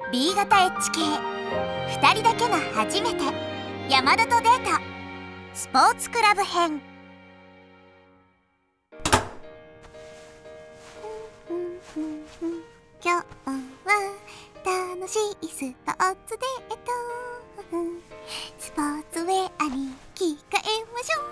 B 型 H 系2人だけの初めて山田とデートスポーツクラブ編。今日は楽しいスポーツデート、スポーツウェアに着替えまし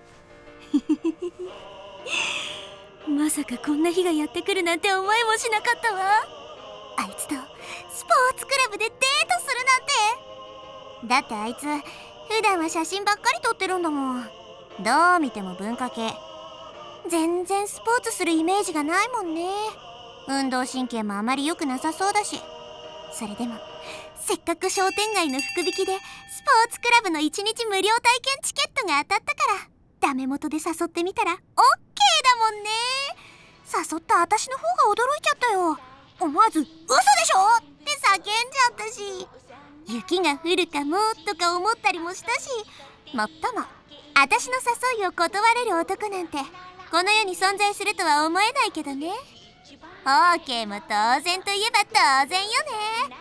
ょう。まさかこんな日がやってくるなんて思いもしなかったわ。あいつとスポーツクラブでデートするなんて。だってあいつ普段は写真ばっかり撮ってるんだもん。どう見ても文化系。全然スポーツするイメージがないもんね。運動神経もあまり良くなさそうだし。それでもせっかく商店街の福引きでスポーツクラブの1日無料体験チケットが当たったからダメ元で誘ってみたら OK だもんね。誘った私の方が驚いちゃったよ。思わず嘘でしょって叫んじゃったし、雪が降るかもとか思ったりもしたし、もっとも私の誘いを断れる男なんてこの世に存在するとは思えないけどね。 OK も当然といえば当然よね。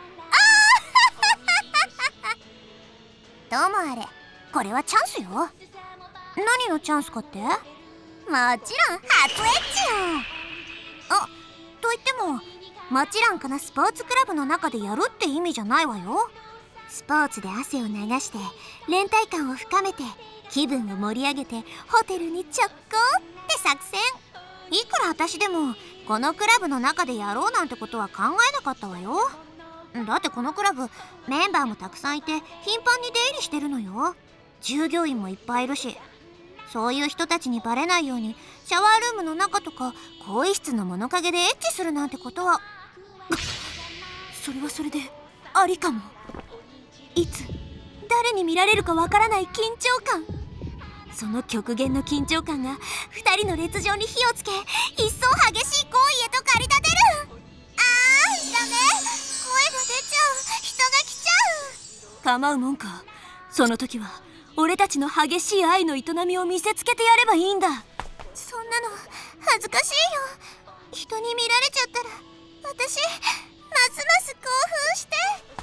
どうもあれ、これはチャンスよ。何のチャンスかって？もちろん初エッチよ。と言ってももちろんこのスポーツクラブの中でやるって意味じゃないわよ。スポーツで汗を流して連帯感を深めて気分を盛り上げてホテルに直行って作戦。いくら私でもこのクラブの中でやろうなんてことは考えなかったわよ。だってこのクラブメンバーもたくさんいて頻繁に出入りしてるのよ。従業員もいっぱいいるし、そういう人たちにバレないようにシャワールームの中とか更衣室の物陰でエッチするなんてことはそれはそれでありかも。いつ誰に見られるかわからない緊張感、その極限の緊張感が2人の烈情に火をつけ一層激しい行為へと駆り立てる。ダメ、声が出ちゃう、人が来ちゃう。構うもんか。その時は俺たちの激しい愛の営みを見せつけてやればいいんだ。そんなの恥ずかしいよ。人に見られちゃったら私ますます興奮して。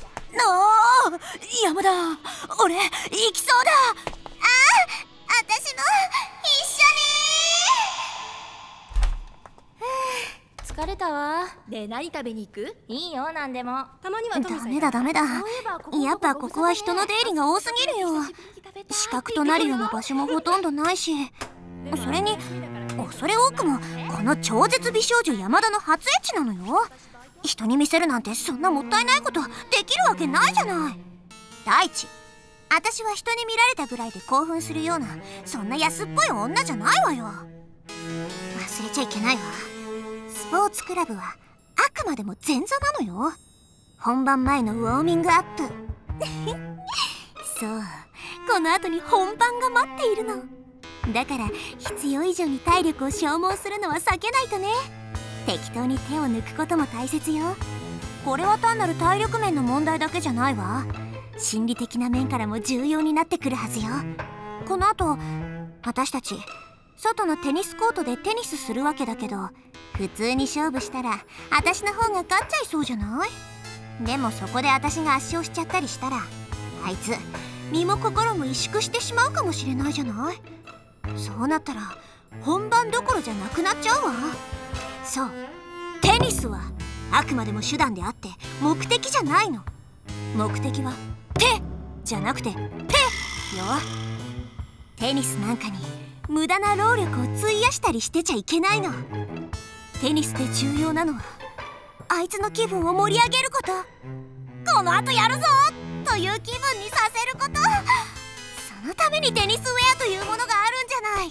山田、俺行きそうだ。私も一緒に。 疲れたわ。 で、何食べに行く？ いいよ、何でも。 たまにはトミさん。 ダメだ。やっぱここは人の出入りが多すぎるよ。死角となるような場所もほとんどないし、それに恐れ多くもこの超絶美少女山田の初エッチなのよ。人に見せるなんてそんなもったいないことできるわけないじゃない。第一、私は人に見られたぐらいで興奮するようなそんな安っぽい女じゃないわよ。忘れちゃいけないわ。スポーツクラブはあくまでも前座なのよ。本番前のウォーミングアップそう、この後に本番が待っているの。だから必要以上に体力を消耗するのは避けないとね。適当に手を抜くことも大切よ。これは単なる体力面の問題だけじゃないわ。心理的な面からも重要になってくるはずよ。この後私たち外のテニスコートでテニスするわけだけど、普通に勝負したら私の方が勝っちゃいそうじゃない？でもそこで私が圧勝しちゃったりしたらあいつ身も心も萎縮してしまうかもしれないじゃない。そうなったら本番どころじゃなくなっちゃうわ。そう、テニスはあくまでも手段であって目的じゃないの。目的は手じゃなくて手よ。テニスなんかに無駄な労力を費やしたりしてちゃいけないの。テニスで重要なのはあいつの気分を盛り上げること、この後やるぞという気分にさせること。そのためにテニスウェアというものがあるんじゃない。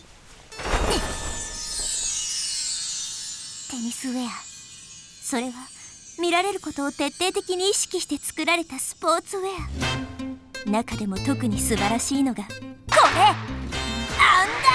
テニスウェア、それは見られることを徹底的に意識して作られたスポーツウェア。中でも特に素晴らしいのがこれ、アンダ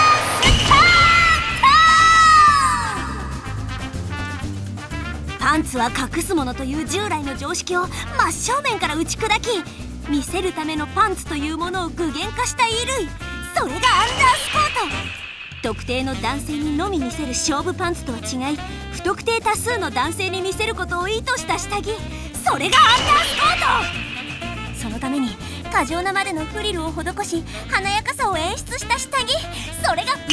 ースカート。パンツは隠すものという従来の常識を真正面から打ち砕き、見せるためのパンツというものを具現化した衣類、それがアンダースカート。特定の男性にのみ見せる勝負パンツとは違い、不特定多数の男性に見せることを意図した下着、そそれがアンダースコート。そのために過剰なまでのフリルを施し華やかさを演出した下着、それがアンダースカート。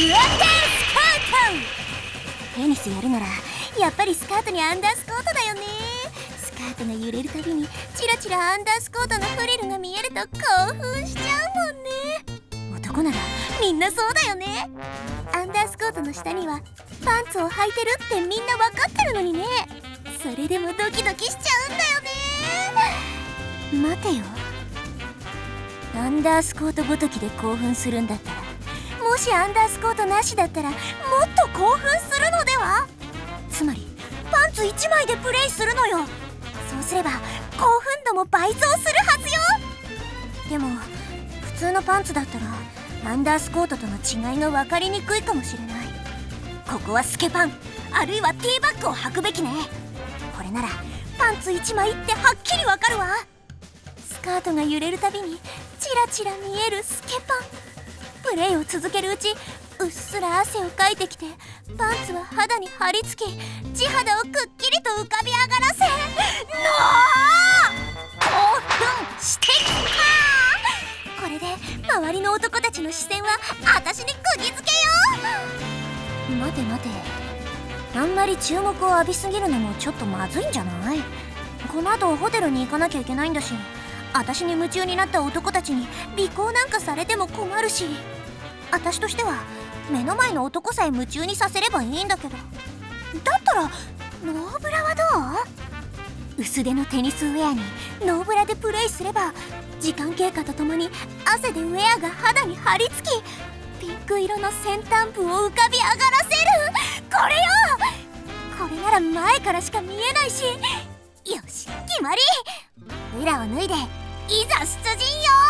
テニスやるならやっぱりスカートにアンダースコートだよね。スカートが揺れるたびにチラチラアンダースコートのフリルが見えると興奮しちゃうもんね。男ならみんなそうだよね。アンダースコートの下にはパンツを履いてるってみんな分かってるのにね。それでもドキドキしちゃうんだよね。待てよ、アンダースコートごときで興奮するんだったら、もしアンダースコートなしだったらもっと興奮するのでは。つまりパンツ1枚でプレイするのよ。そうすれば興奮度も倍増するはずよ。でも普通のパンツだったらアンダースコートとの違いが分かりにくいかもしれない。ここはスケパンあるいはティーバッグを履くべきね。これならパンツ1枚ってはっきり分かるわ。スカートが揺れるたびにチラチラ見えるスケパン。プレイを続けるうちうっすら汗をかいてきてパンツは肌に張り付き地肌をくっきりと浮かび上がらせ、興奮してきた。これで周りの男たちの視線は私に釘付けよ。待て待て、あんまり注目を浴びすぎるのもちょっとまずいんじゃない？この後ホテルに行かなきゃいけないんだし、私に夢中になった男たちに尾行なんかされても困るし、私としては目の前の男さえ夢中にさせればいいんだけど。だったらノーブラはどう？薄手のテニスウェアにノーブラでプレイすれば時間経過とともに汗でウェアが肌に張り付きピンク色の先端部を浮かび上がらせる。これよ。これなら前からしか見えないし、よし決まり。ブラを脱いでいざ出陣よ。